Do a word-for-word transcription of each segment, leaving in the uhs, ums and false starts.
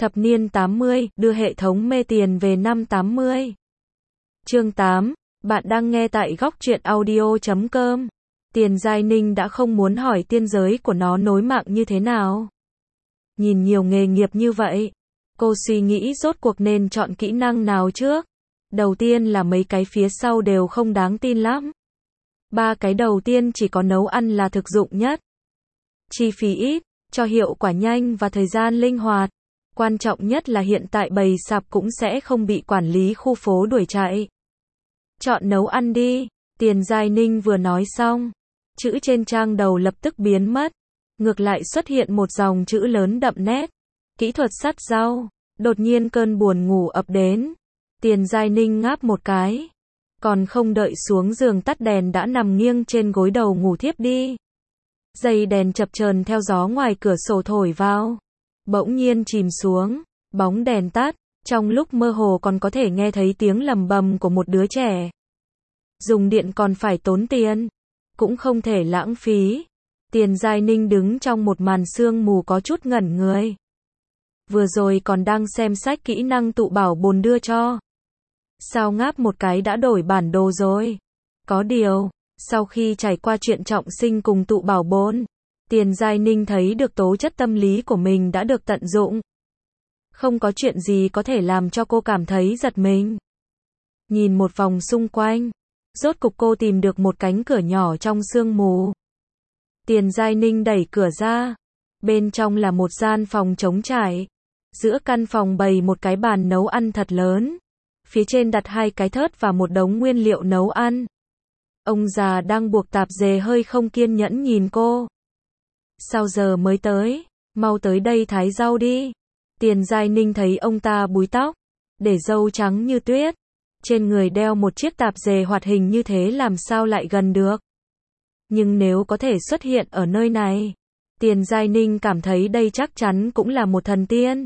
Thập niên tám mươi, đưa hệ thống mê tiền về năm tám mươi. Chương tám, bạn đang nghe tại góc truyện audio chấm com. Tiền Giai Ninh đã không muốn hỏi tiên giới của nó nối mạng như thế nào. Nhìn nhiều nghề nghiệp như vậy, cô suy nghĩ rốt cuộc nên chọn kỹ năng nào trước. Đầu tiên là mấy cái phía sau đều không đáng tin lắm. Ba cái đầu tiên chỉ có nấu ăn là thực dụng nhất. Chi phí ít, cho hiệu quả nhanh và thời gian linh hoạt. Quan trọng nhất là hiện tại bầy sạp cũng sẽ không bị quản lý khu phố đuổi chạy. Chọn nấu ăn đi, Tiền Giai Ninh vừa nói xong. Chữ trên trang đầu lập tức biến mất. Ngược lại xuất hiện một dòng chữ lớn đậm nét. Kỹ thuật sắt rau. Đột nhiên cơn buồn ngủ ập đến. Tiền Giai Ninh ngáp một cái. Còn không đợi xuống giường tắt đèn đã nằm nghiêng trên gối đầu ngủ thiếp đi. Dây đèn chập chờn theo gió ngoài cửa sổ thổi vào. Bỗng nhiên chìm xuống, bóng đèn tắt, trong lúc mơ hồ còn có thể nghe thấy tiếng lầm bầm của một đứa trẻ. Dùng điện còn phải tốn tiền, cũng không thể lãng phí. Tiền Giai Ninh đứng trong một màn sương mù có chút ngẩn người. Vừa rồi còn đang xem sách kỹ năng tụ bảo bồn đưa cho. Sao ngáp một cái đã đổi bản đồ rồi? Có điều, sau khi trải qua chuyện trọng sinh cùng tụ bảo bồn, Tiền Giai Ninh thấy được tố chất tâm lý của mình đã được tận dụng. Không có chuyện gì có thể làm cho cô cảm thấy giật mình. Nhìn một vòng xung quanh, rốt cục cô tìm được một cánh cửa nhỏ trong sương mù. Tiền Giai Ninh đẩy cửa ra. Bên trong là một gian phòng trống trải. Giữa căn phòng bày một cái bàn nấu ăn thật lớn. Phía trên đặt hai cái thớt và một đống nguyên liệu nấu ăn. Ông già đang buộc tạp dề hơi không kiên nhẫn nhìn cô. Sao giờ mới tới? Mau tới đây thái rau đi. Tiền Giai Ninh thấy ông ta búi tóc, để râu trắng như tuyết. Trên người đeo một chiếc tạp dề hoạt hình như thế làm sao lại gần được. Nhưng nếu có thể xuất hiện ở nơi này, Tiền Giai Ninh cảm thấy đây chắc chắn cũng là một thần tiên.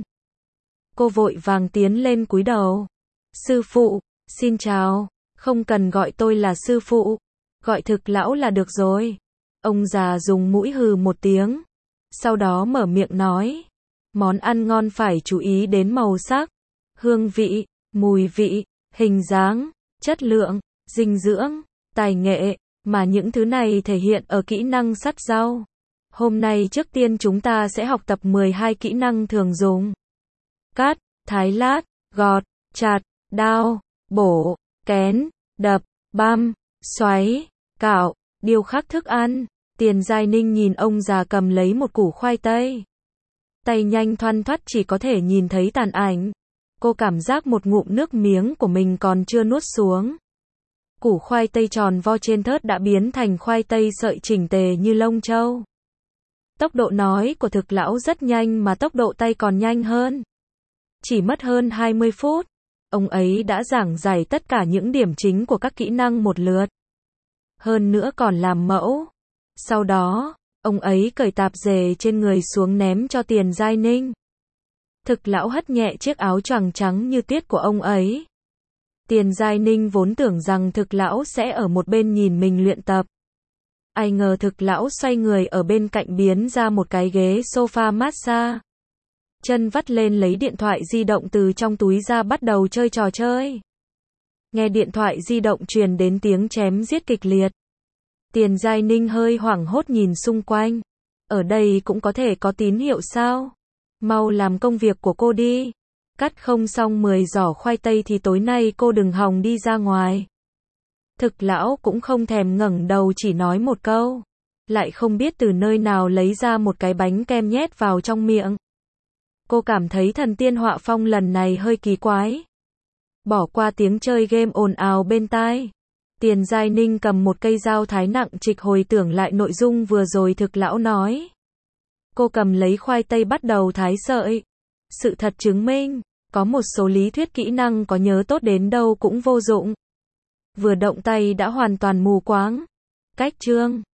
Cô vội vàng tiến lên cúi đầu. Sư phụ, xin chào, không cần gọi tôi là sư phụ, gọi thực lão là được rồi. Ông già dùng mũi hừ một tiếng, sau đó mở miệng nói, món ăn ngon phải chú ý đến màu sắc, hương vị, mùi vị, hình dáng, chất lượng, dinh dưỡng, tài nghệ, mà những thứ này thể hiện ở kỹ năng sắt rau. Hôm nay trước tiên chúng ta sẽ học tập mười hai kỹ năng thường dùng. Cắt, thái lát, gọt, chặt, đao, bổ, kén, đập, băm, xoáy, cạo, điêu khắc thức ăn. Tiền Giai Ninh nhìn ông già cầm lấy một củ khoai tây. Tay nhanh thoăn thoắt chỉ có thể nhìn thấy tàn ảnh. Cô cảm giác một ngụm nước miếng của mình còn chưa nuốt xuống. Củ khoai tây tròn vo trên thớt đã biến thành khoai tây sợi chỉnh tề như lông trâu. Tốc độ nói của thực lão rất nhanh mà tốc độ tay còn nhanh hơn. Chỉ mất hơn hai mươi phút, ông ấy đã giảng giải tất cả những điểm chính của các kỹ năng một lượt. Hơn nữa còn làm mẫu. Sau đó, ông ấy cởi tạp dề trên người xuống ném cho Tiền Giai Ninh. Thực lão hất nhẹ chiếc áo choàng trắng như tuyết của ông ấy. Tiền Giai Ninh vốn tưởng rằng thực lão sẽ ở một bên nhìn mình luyện tập. Ai ngờ thực lão xoay người ở bên cạnh biến ra một cái ghế sofa massage. Chân vắt lên lấy điện thoại di động từ trong túi ra bắt đầu chơi trò chơi. Nghe điện thoại di động truyền đến tiếng chém giết kịch liệt. Tiền Giai Ninh hơi hoảng hốt nhìn xung quanh. Ở đây cũng có thể có tín hiệu sao? Mau làm công việc của cô đi. Cắt không xong mười giỏ khoai tây thì tối nay cô đừng hòng đi ra ngoài. Thực lão cũng không thèm ngẩng đầu chỉ nói một câu. Lại không biết từ nơi nào lấy ra một cái bánh kem nhét vào trong miệng. Cô cảm thấy thần tiên họa phong lần này hơi kỳ quái. Bỏ qua tiếng chơi game ồn ào bên tai. Tiền Giai Ninh cầm một cây dao thái nặng trịch hồi tưởng lại nội dung vừa rồi thực lão nói. Cô cầm lấy khoai tây bắt đầu thái sợi. Sự thật chứng minh, có một số lý thuyết kỹ năng có nhớ tốt đến đâu cũng vô dụng. Vừa động tay đã hoàn toàn mù quáng. Cách chương